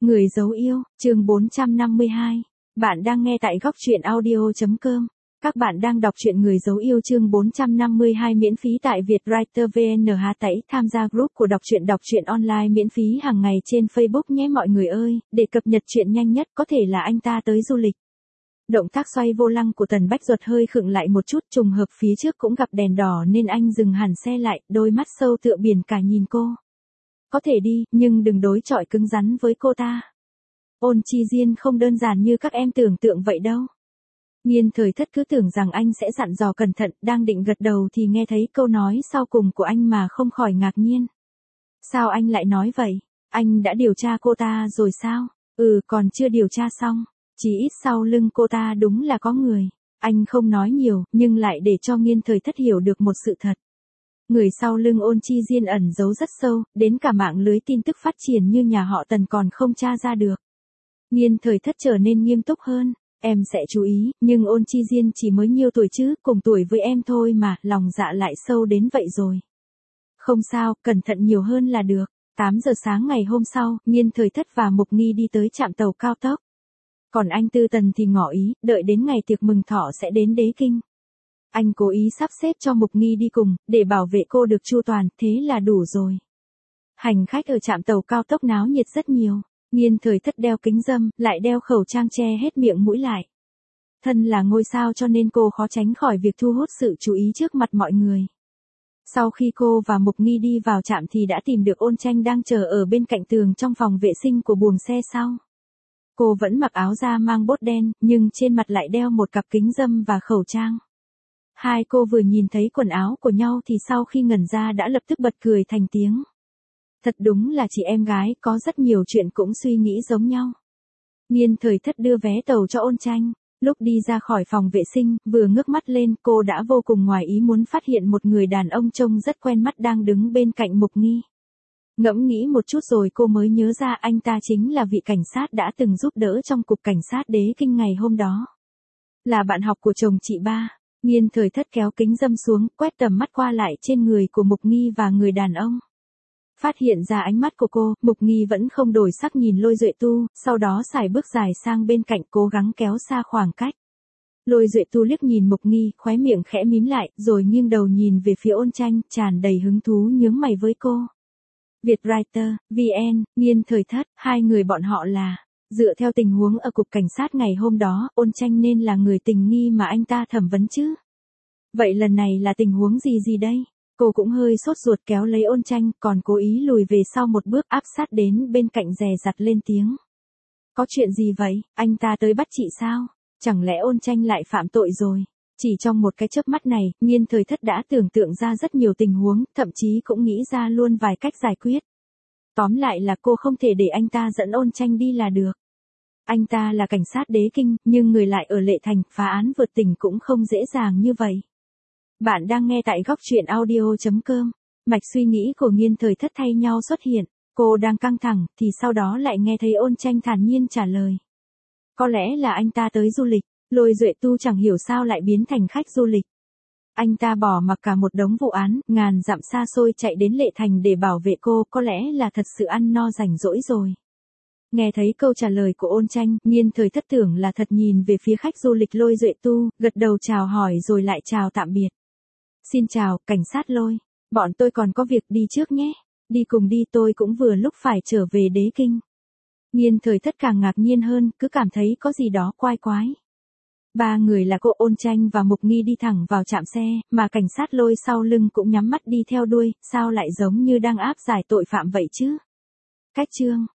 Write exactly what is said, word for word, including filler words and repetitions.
Người dấu yêu, chương bốn trăm năm mươi hai. Bạn đang nghe tại góc truyện audio.com. Các bạn đang đọc truyện Người dấu yêu chương bốn trăm năm mươi hai miễn phí tại Vietwriter vê en H tẩy tham gia group của đọc truyện đọc truyện online miễn phí hàng ngày trên Facebook nhé mọi người ơi, để cập nhật truyện nhanh nhất có thể là anh ta tới du lịch. Động tác xoay vô lăng của Tần Bách Duật hơi khựng lại một chút, trùng hợp phía trước cũng gặp đèn đỏ nên anh dừng hẳn xe lại, đôi mắt sâu tựa biển cả nhìn cô. Có thể đi, nhưng đừng đối chọi cứng rắn với cô ta. Ôn Chi Diên không đơn giản như các em tưởng tượng vậy đâu. Nhiên Thời Thất cứ tưởng rằng anh sẽ dặn dò cẩn thận, đang định gật đầu thì nghe thấy câu nói sau cùng của anh mà không khỏi ngạc nhiên. Sao anh lại nói vậy? Anh đã điều tra cô ta rồi sao? Ừ, còn chưa điều tra xong. Chỉ ít sau lưng cô ta đúng là có người. Anh không nói nhiều, nhưng lại để cho Nhiên Thời Thất hiểu được một sự thật. Người sau lưng Ôn Chi Diên ẩn giấu rất sâu, đến cả mạng lưới tin tức phát triển như nhà họ Tần còn không tra ra được. Nhiên Thời Thất trở nên nghiêm túc hơn. Em sẽ chú ý, nhưng Ôn Chi Diên chỉ mới nhiêu tuổi chứ, cùng tuổi với em thôi mà, lòng dạ lại sâu đến vậy rồi. Không sao, cẩn thận nhiều hơn là được. tám giờ sáng ngày hôm sau, Nhiên Thời Thất và Mục Nghi đi tới trạm tàu cao tốc. Còn anh Tư Tần thì ngỏ ý, đợi đến ngày tiệc mừng thọ sẽ đến Đế Kinh. Anh cố ý sắp xếp cho Mục Nghi đi cùng, để bảo vệ cô được chu toàn, thế là đủ rồi. Hành khách ở trạm tàu cao tốc náo nhiệt rất nhiều. Nhiên Thời Thất đeo kính râm, lại đeo khẩu trang che hết miệng mũi lại. Thân là ngôi sao cho nên cô khó tránh khỏi việc thu hút sự chú ý trước mặt mọi người. Sau khi cô và Mục Nghi đi vào trạm thì đã tìm được Ôn Tranh đang chờ ở bên cạnh tường trong phòng vệ sinh của buồng xe sau. Cô vẫn mặc áo da mang bốt đen, nhưng trên mặt lại đeo một cặp kính râm và khẩu trang. Hai cô vừa nhìn thấy quần áo của nhau thì sau khi ngẩn ra đã lập tức bật cười thành tiếng. Thật đúng là chị em gái, có rất nhiều chuyện cũng suy nghĩ giống nhau. Nhiên Thời Thất đưa vé tàu cho Ôn Tranh. Lúc đi ra khỏi phòng vệ sinh, vừa ngước mắt lên, cô đã vô cùng ngoài ý muốn phát hiện một người đàn ông trông rất quen mắt đang đứng bên cạnh Mục Nghi. Ngẫm nghĩ một chút rồi cô mới nhớ ra anh ta chính là vị cảnh sát đã từng giúp đỡ trong cục cảnh sát Đế Kinh ngày hôm đó. Là bạn học của chồng chị ba. Nhiên Thời Thất kéo kính râm xuống, quét tầm mắt qua lại trên người của Mục Nghi và người đàn ông. Phát hiện ra ánh mắt của cô, Mục Nghi vẫn không đổi sắc nhìn Lôi Duệ Tu, sau đó sải bước dài sang bên cạnh cố gắng kéo xa khoảng cách. Lôi Duệ Tu liếc nhìn Mục Nghi, khóe miệng khẽ mím lại, rồi nghiêng đầu nhìn về phía Ôn Tranh, tràn đầy hứng thú nhướng mày với cô. Vietwriter, vê en, Nhiên Thời Thất, hai người bọn họ là, dựa theo tình huống ở cục cảnh sát ngày hôm đó, Ôn Tranh nên là người tình nghi mà anh ta thẩm vấn chứ. Vậy lần này là tình huống gì gì đây? Cô cũng hơi sốt ruột kéo lấy Ôn Tranh, còn cố ý lùi về sau một bước áp sát đến bên cạnh dè dặt lên tiếng. Có chuyện gì vậy, anh ta tới bắt chị sao? Chẳng lẽ Ôn Tranh lại phạm tội rồi? Chỉ trong một cái chớp mắt này, Nhiên Thời Thất đã tưởng tượng ra rất nhiều tình huống, thậm chí cũng nghĩ ra luôn vài cách giải quyết. Tóm lại là cô không thể để anh ta dẫn Ôn Tranh đi là được. Anh ta là cảnh sát Đế Kinh, nhưng người lại ở Lệ Thành, phá án vượt tỉnh cũng không dễ dàng như vậy. Bạn đang nghe tại góc truyện audio.com. Mạch suy nghĩ của Nhiên Thời Thất thay nhau xuất hiện. Cô đang căng thẳng, thì sau đó lại nghe thấy Ôn Tranh thản nhiên trả lời. Có lẽ là anh ta tới du lịch. Lôi Duệ Tu chẳng hiểu sao lại biến thành khách du lịch. Anh ta bỏ mặc cả một đống vụ án, ngàn dặm xa xôi chạy đến Lệ Thành để bảo vệ cô, có lẽ là thật sự ăn no rảnh rỗi rồi. Nghe thấy câu trả lời của Ôn Tranh, Nhiên Thời Thất tưởng là thật nhìn về phía khách du lịch Lôi Duệ Tu, gật đầu chào hỏi rồi lại chào tạm biệt. Xin chào, cảnh sát Lôi. Bọn tôi còn có việc đi trước nhé. Đi cùng đi, tôi cũng vừa lúc phải trở về Đế Kinh. Nhiên Thời Thất càng ngạc nhiên hơn, cứ cảm thấy có gì đó quái quái. Ba người là cô, Ôn Tranh và Mục Nghi đi thẳng vào trạm xe, mà cảnh sát Lôi sau lưng cũng nhắm mắt đi theo đuôi, sao lại giống như đang áp giải tội phạm vậy chứ? Cách chương,